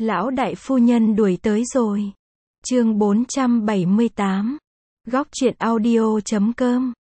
Lão đại phu nhân đuổi tới rồi. Chương 478. Góc truyện audio.com.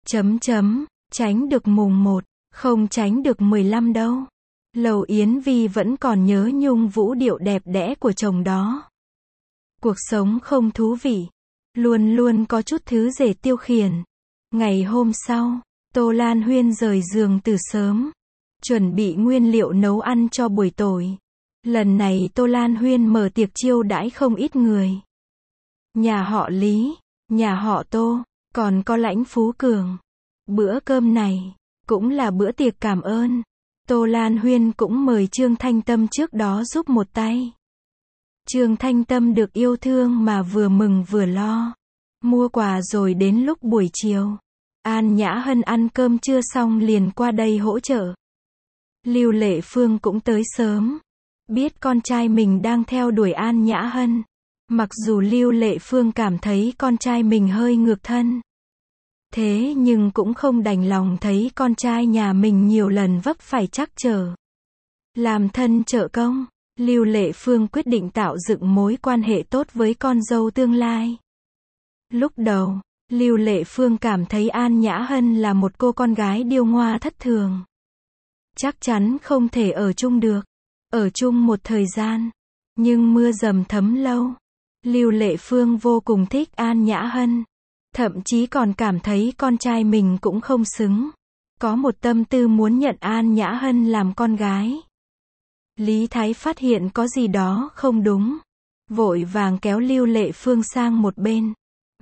Tránh được mùng 1, không tránh được 15 đâu. Lầu Yến Vi vẫn còn nhớ nhung vũ điệu đẹp đẽ của chồng đó. Cuộc sống không thú vị, luôn luôn có chút thứ để tiêu khiển. Ngày hôm sau, Tô Lan Huyên rời giường từ sớm, chuẩn bị nguyên liệu nấu ăn cho buổi tối. Lần này Tô Lan Huyên mở tiệc chiêu đãi không ít người. Nhà họ Lý, nhà họ Tô, còn có Lãnh Phú Cường. Bữa cơm này cũng là bữa tiệc cảm ơn. Tô Lan Huyên cũng mời Trương Thanh Tâm trước đó giúp một tay. Trương Thanh Tâm được yêu thương mà vừa mừng vừa lo. Mua quà rồi đến lúc buổi chiều, An Nhã Hân ăn cơm trưa xong liền qua đây hỗ trợ. Lưu Lệ Phương cũng tới sớm. Biết con trai mình đang theo đuổi An Nhã Hân. Mặc dù Lưu Lệ Phương cảm thấy con trai mình hơi ngược thân. Thế nhưng cũng không đành lòng thấy con trai nhà mình nhiều lần vấp phải trắc trở. Làm thân trợ công, Lưu Lệ Phương quyết định tạo dựng mối quan hệ tốt với con dâu tương lai. Lúc đầu, Lưu Lệ Phương cảm thấy An Nhã Hân là một cô con gái điêu ngoa thất thường. Chắc chắn không thể ở chung được. Ở chung một thời gian, nhưng mưa dầm thấm lâu. Lưu Lệ Phương vô cùng thích An Nhã Hân. Thậm chí còn cảm thấy con trai mình cũng không xứng. Có một tâm tư muốn nhận An Nhã Hân làm con gái. Lý Thái phát hiện có gì đó không đúng. Vội vàng kéo Lưu Lệ Phương sang một bên.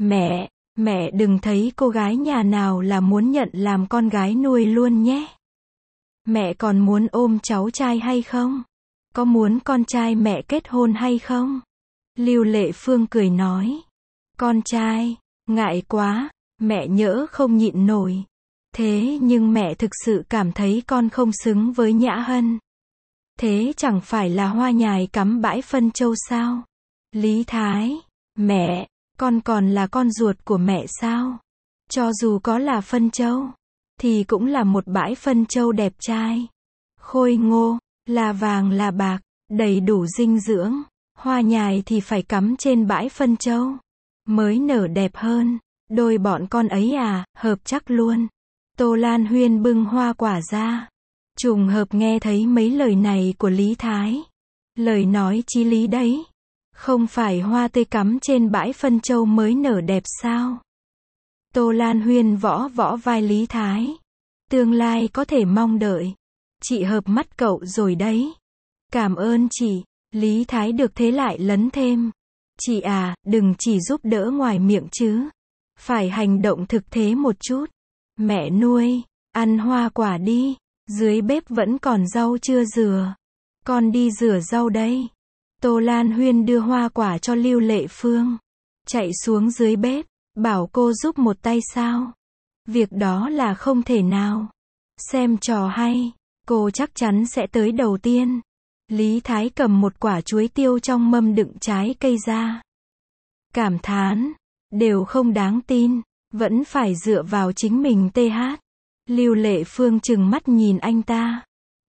Mẹ đừng thấy cô gái nhà nào là muốn nhận làm con gái nuôi luôn nhé. Mẹ còn muốn ôm cháu trai hay không? Có muốn con trai mẹ kết hôn hay không? Lưu Lệ Phương cười nói. Con trai, ngại quá, mẹ nhỡ không nhịn nổi. Thế nhưng mẹ thực sự cảm thấy con không xứng với Nhã Hân. Thế chẳng phải là hoa nhài cắm bãi phân châu sao? Lý Thái, mẹ, con còn là con ruột của mẹ sao? Cho dù có là phân châu, thì cũng là một bãi phân châu đẹp trai. Khôi ngô, là vàng là bạc, đầy đủ dinh dưỡng. Hoa nhài thì phải cắm trên bãi phân châu, mới nở đẹp hơn. Đôi bọn con ấy hợp chắc luôn. Tô Lan Huyên bưng hoa quả ra. Trùng hợp nghe thấy mấy lời này của Lý Thái. Lời nói chí lý đấy. Không phải hoa tươi cắm trên bãi phân châu mới nở đẹp sao? Tô Lan Huyên võ vai Lý Thái. Tương lai có thể mong đợi. Chị hợp mắt cậu rồi đấy. Cảm ơn chị. Lý Thái được thế lại lấn thêm. Chị đừng chỉ giúp đỡ ngoài miệng chứ. Phải hành động thực tế một chút. Mẹ nuôi, ăn hoa quả đi. Dưới bếp vẫn còn rau chưa rửa. Con đi rửa rau đây. Tô Lan Huyên đưa hoa quả cho Lưu Lệ Phương. Chạy xuống dưới bếp, bảo cô giúp một tay sao? Việc đó là không thể nào. Xem trò hay, cô chắc chắn sẽ tới đầu tiên. Lý Thái cầm một quả chuối tiêu trong mâm đựng trái cây ra. Cảm thán, đều không đáng tin, vẫn phải dựa vào chính mình TH. Lưu Lệ Phương trừng mắt nhìn anh ta.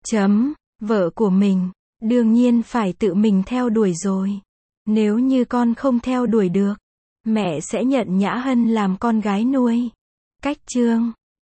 Vợ của mình, đương nhiên phải tự mình theo đuổi rồi. Nếu như con không theo đuổi được, mẹ sẽ nhận Nhã Hân làm con gái nuôi. Cách chương